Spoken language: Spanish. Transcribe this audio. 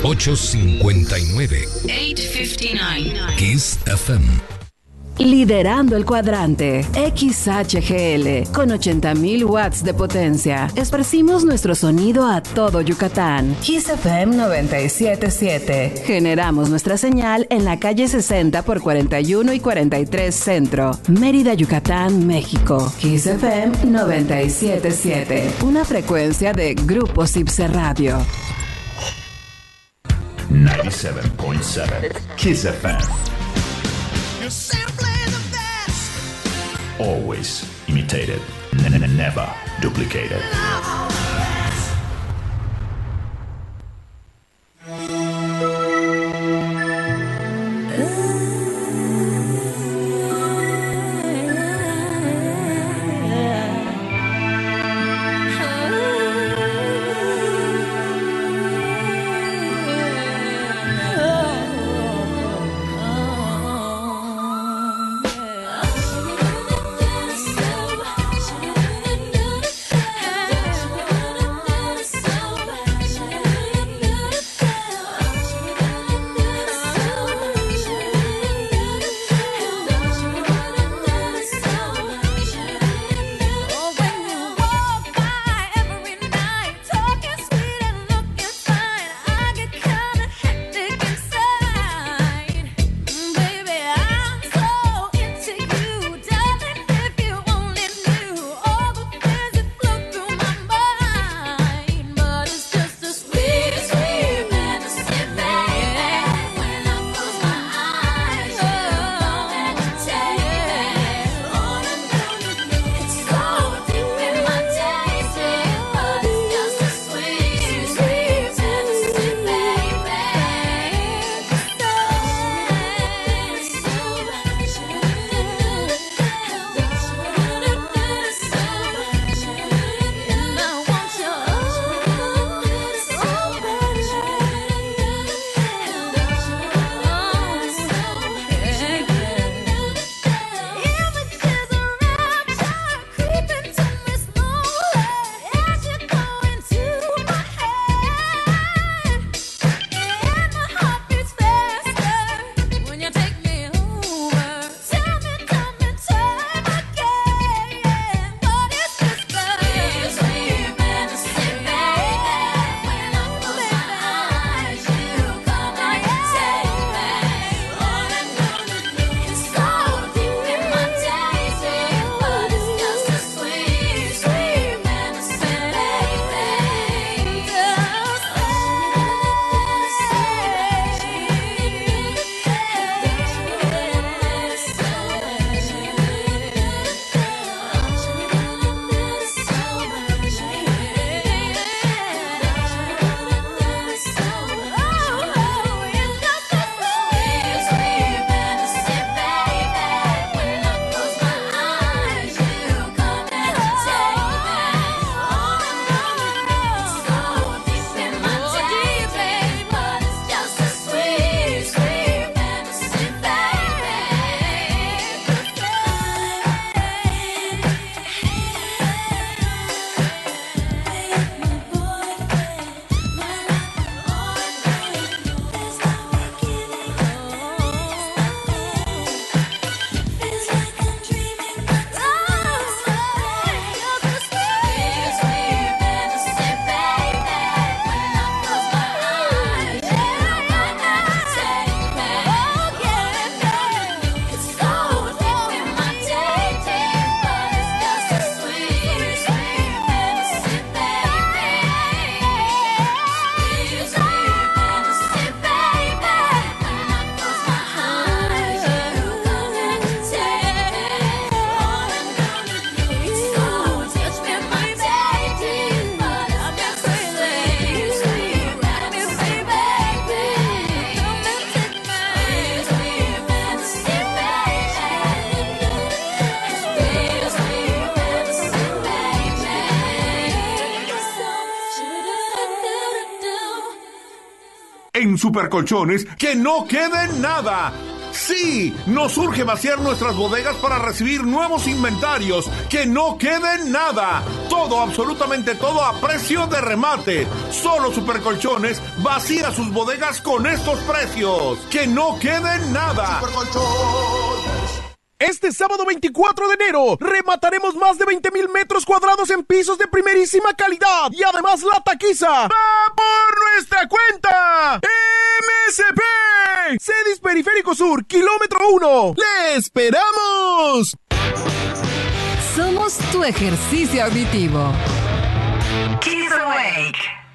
859. 859. Kiss FM. Liderando el cuadrante, XHGL, con 80.000 watts de potencia. Esparcimos nuestro sonido a todo Yucatán. Kiss FM 97.7. Generamos nuestra señal en la calle 60 por 41 y 43 Centro, Mérida, Yucatán, México. Kiss FM 97.7. Una frecuencia de Grupo Cipse Radio. 97.7 Kiss FM. Always imitated, never duplicated. En Supercolchones, que no quede nada. Sí, nos urge vaciar nuestras bodegas para recibir nuevos inventarios. ¡Que no quede nada! Todo, absolutamente todo a precio de remate. Solo Supercolchones vacía sus bodegas con estos precios. ¡Que no quede nada! Supercolchones. Este sábado 24 de enero remataremos más de 20,000 metros cuadrados en pisos de primerísima calidad y además la taquiza va por nuestra cuenta. MSP Cedis Periférico Sur, kilómetro 1. ¡Le esperamos! Somos tu ejercicio auditivo. Kiss Awake.